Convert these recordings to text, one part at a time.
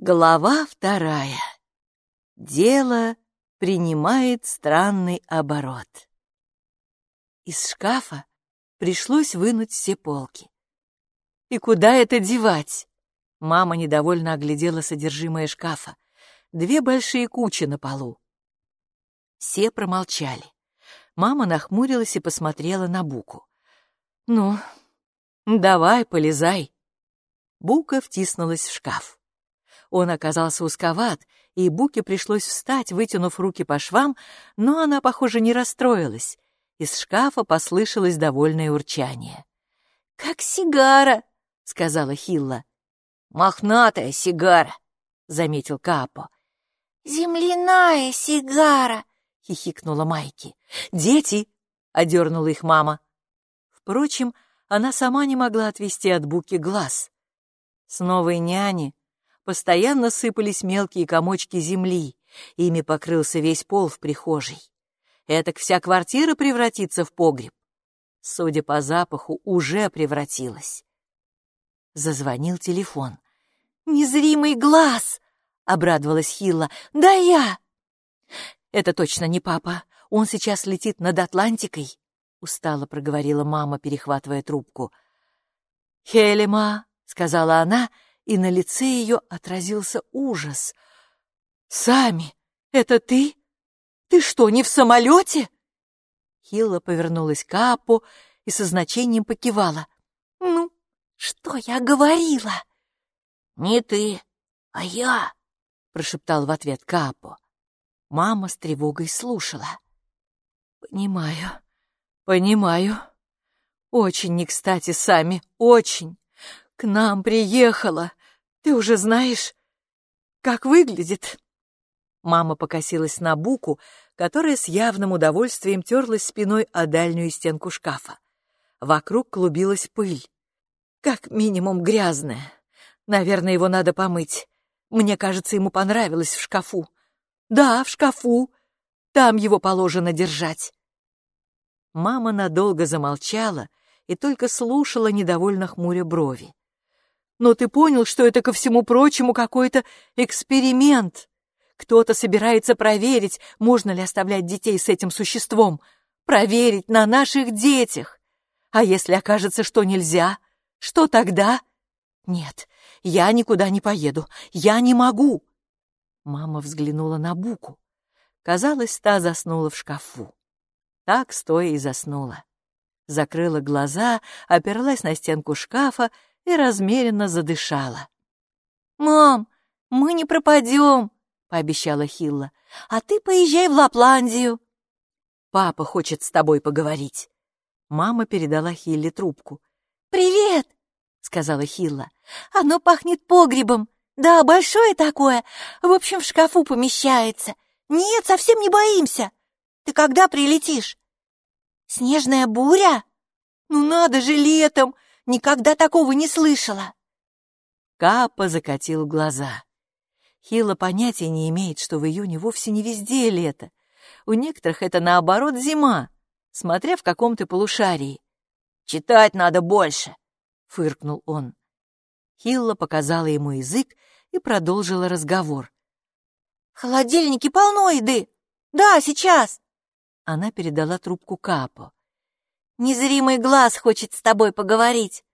Глава 2. Дело принимает странный оборот. Из шкафа пришлось вынуть все полки. И куда это девать? Мама недовольно оглядела содержимое шкафа. 2 большие кучи на полу. Все промолчали. Мама нахмурилась и посмотрела на Буку. «Ну, давай, полезай». Бука втиснулась в шкаф. Он оказался узковат, и Буке пришлось встать, вытянув руки по швам, но она, похоже, не расстроилась. Из шкафа послышалось довольное урчание. «Как сигара», — сказала Хилла. «Мохнатая сигара», — заметил Капо. «Земляная сигара», — хихикнула Майки. «Дети!» — одернула их мама. Впрочем, она сама не могла отвести от Буки глаз. С новой няни постоянно сыпались мелкие комочки земли, ими покрылся весь пол в прихожей. Этак вся квартира превратится в погреб. Судя по запаху, уже превратилась. Зазвонил телефон. «Незримый глаз!» — обрадовалась Хилла. «Да я!» «Это точно не папа. Он сейчас летит над Атлантикой», — устало проговорила мама, перехватывая трубку. «Хелема», — сказала она, и на лице ее отразился ужас. «Сами, это ты? Ты что, не в самолете?» Хилла повернулась к Капо и со значением покивала. «Ну, что я говорила?» «Не ты, а я», — прошептал в ответ Капо. Мама с тревогой слушала. «Понимаю. Очень не кстати, Сами, очень. К нам приехала. Ты уже знаешь, как выглядит?» Мама покосилась на Буку, которая с явным удовольствием терлась спиной о дальнюю стенку шкафа. Вокруг клубилась пыль. Как минимум грязная. Наверное, его надо помыть. Мне кажется, ему понравилось в шкафу. Да, в шкафу. Там его положено держать. Мама надолго замолчала и только слушала, недовольно хмуря брови. «Но ты понял, что это, ко всему прочему, какой-то эксперимент? Кто-то собирается проверить, можно ли оставлять детей с этим существом, проверить на наших детях. А если окажется, что нельзя, что тогда? Нет, я никуда не поеду, я не могу». Мама взглянула на Буку. Казалось, та заснула в шкафу. Так стоя и заснула. Закрыла глаза, оперлась на стенку шкафа и размеренно задышала. «Мам, мы не пропадем», — пообещала Хилла. «А ты поезжай в Лапландию». «Папа хочет с тобой поговорить». Мама передала Хилле трубку. «Привет», — сказала Хилла. «Оно пахнет погребом. Да, большое такое. В общем, в шкафу помещается. Нет, совсем не боимся. Ты когда прилетишь?» «Снежная буря? Ну надо же, летом! Никогда такого не слышала!» Капо закатил глаза. Хилла понятия не имеет, что в июне вовсе не везде лето. У некоторых это, наоборот, зима, смотря в каком ты полушарии. «Читать надо больше», — фыркнул он. Хилла показала ему язык и продолжила разговор. «В холодильнике полно еды. Да, сейчас!» Она передала трубку Капо. «Незримый глаз хочет с тобой поговорить».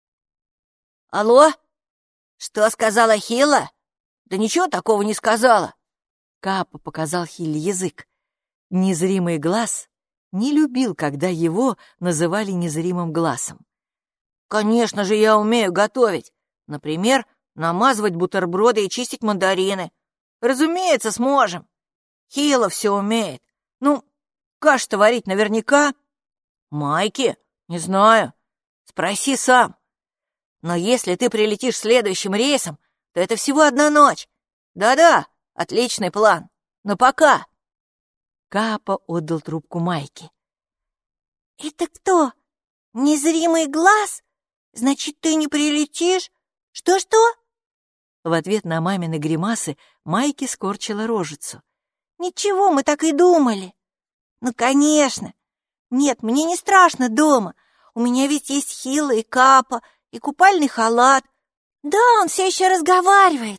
«Алло? Что сказала Хилла? Да ничего такого не сказала». Капо показал Хилле язык. Незримый глаз не любил, когда его называли незримым глазом. «Конечно же, я умею готовить. Например, намазывать бутерброды и чистить мандарины. Разумеется, сможем. Хилла все умеет. Ну, кашу-то варить наверняка. Майки? Не знаю. Спроси сам. Но если ты прилетишь следующим рейсом, то это всего 1 ночь. Да-да, отличный план. Но пока». Капо отдал трубку Майке. «Это кто? Незримый глаз? Значит, ты не прилетишь? Что-что?» В ответ на мамины гримасы Майки скорчила рожицу. «Ничего, мы так и думали». «Ну, конечно. Нет, мне не страшно дома. У меня ведь есть Хилла и Капо, и купальный халат. Да, он все еще разговаривает.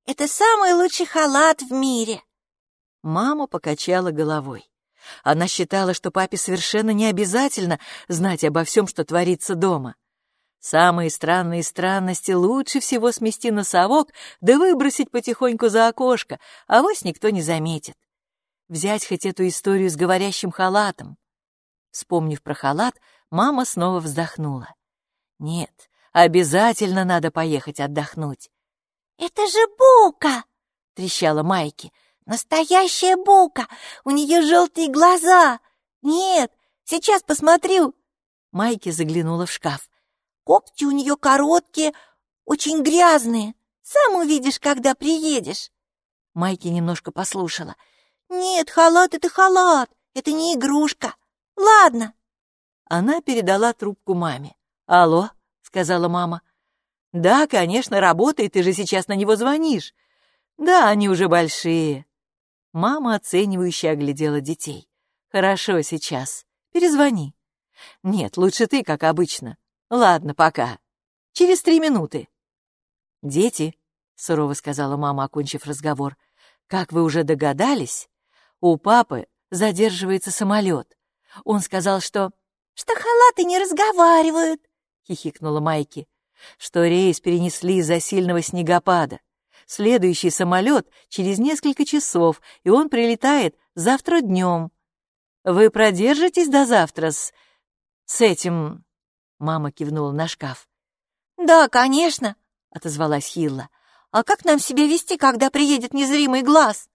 Это самый лучший халат в мире. Мама покачала головой. Она считала, что папе совершенно не обязательно знать обо всем, что творится дома. Самые странные странности лучше всего смести на совок, да выбросить потихоньку за окошко, авось никто не заметит. Взять хоть эту историю с говорящим халатом. Вспомнив про халат, мама снова вздохнула. Нет, обязательно надо поехать отдохнуть. «Это же Бука!» — трещала Майки. «Настоящая Бука! У нее желтые глаза! Нет, сейчас посмотрю!» Майки заглянула в шкаф. «Когти у нее короткие, очень грязные. Сам увидишь, когда приедешь». Майки немножко послушала. «Нет, халат — это халат, это не игрушка. Ладно». Она передала трубку маме. «Алло», — сказала мама. «Да, конечно, работает, ты же сейчас на него звонишь. Да, они уже большие». Мама оценивающе оглядела детей. «Хорошо, сейчас. Перезвони». «Нет, лучше ты, как обычно. Ладно, пока. Через 3 минуты». «Дети», — сурово сказала мама, окончив разговор, «как вы уже догадались, у папы задерживается самолет. Он сказал, что...» «Что халаты не разговаривают», — хихикнула Майки, «что рейс перенесли из-за сильного снегопада. Следующий самолет через несколько часов, и он прилетает завтра днем. Вы продержитесь до завтра с этим...» Мама кивнула на шкаф. «Да, конечно», — отозвалась Хилла. «А как нам себя вести, когда приедет незримый глаз?»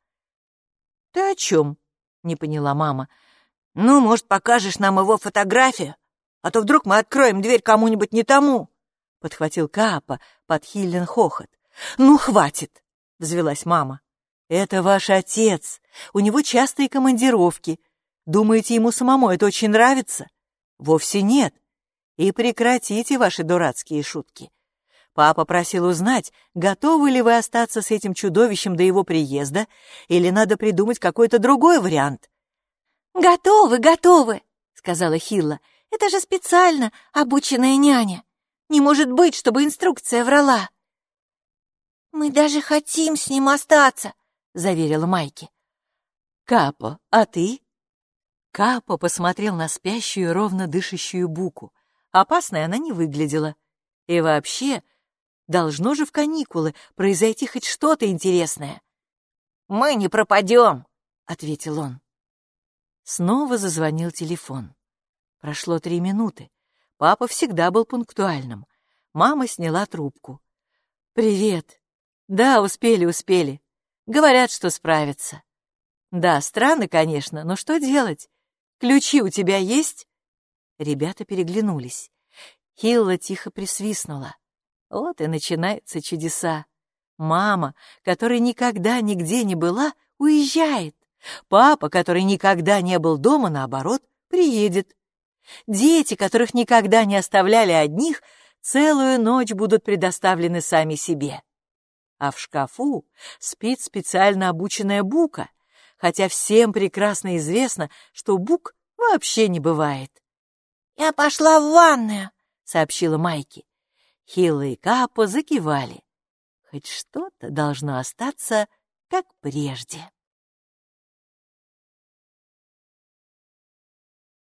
«Ты о чем?» — не поняла мама. «Ну, может, покажешь нам его фотографию? А то вдруг мы откроем дверь кому-нибудь не тому», — подхватил Каапа под Хиллин хохот. «Ну, хватит!» — взвилась мама. «Это ваш отец. У него частые командировки. Думаете, ему самому это очень нравится? Вовсе нет. И прекратите ваши дурацкие шутки. Папа просил узнать, готовы ли вы остаться с этим чудовищем до его приезда, или надо придумать какой-то другой вариант». «Готовы, готовы», — сказала Хилла. «Это же специально обученная няня. Не может быть, чтобы инструкция врала». «Мы даже хотим с ним остаться», — заверила Майки. «Капо, а ты?» Капо посмотрел на спящую, ровно дышащую Буку. Опасной она не выглядела. И вообще, должно же в каникулы произойти хоть что-то интересное. «Мы не пропадем», — ответил он. Снова зазвонил телефон. Прошло 3 минуты. Папа всегда был пунктуальным. Мама сняла трубку. «Привет. Да, успели. Говорят, что справятся. Да, странно, конечно, но что делать? Ключи у тебя есть?» Ребята переглянулись. Хилла тихо присвистнула. Вот и начинаются чудеса. Мама, которая никогда нигде не была, уезжает. Папа, который никогда не был дома, наоборот, приедет. Дети, которых никогда не оставляли одних, целую ночь будут предоставлены сами себе. А в шкафу спит специально обученная Бука, хотя всем прекрасно известно, что Бук вообще не бывает. «Я пошла в ванную», — сообщила Майки. Хилла и Капо закивали. Хоть что-то должно остаться, как прежде.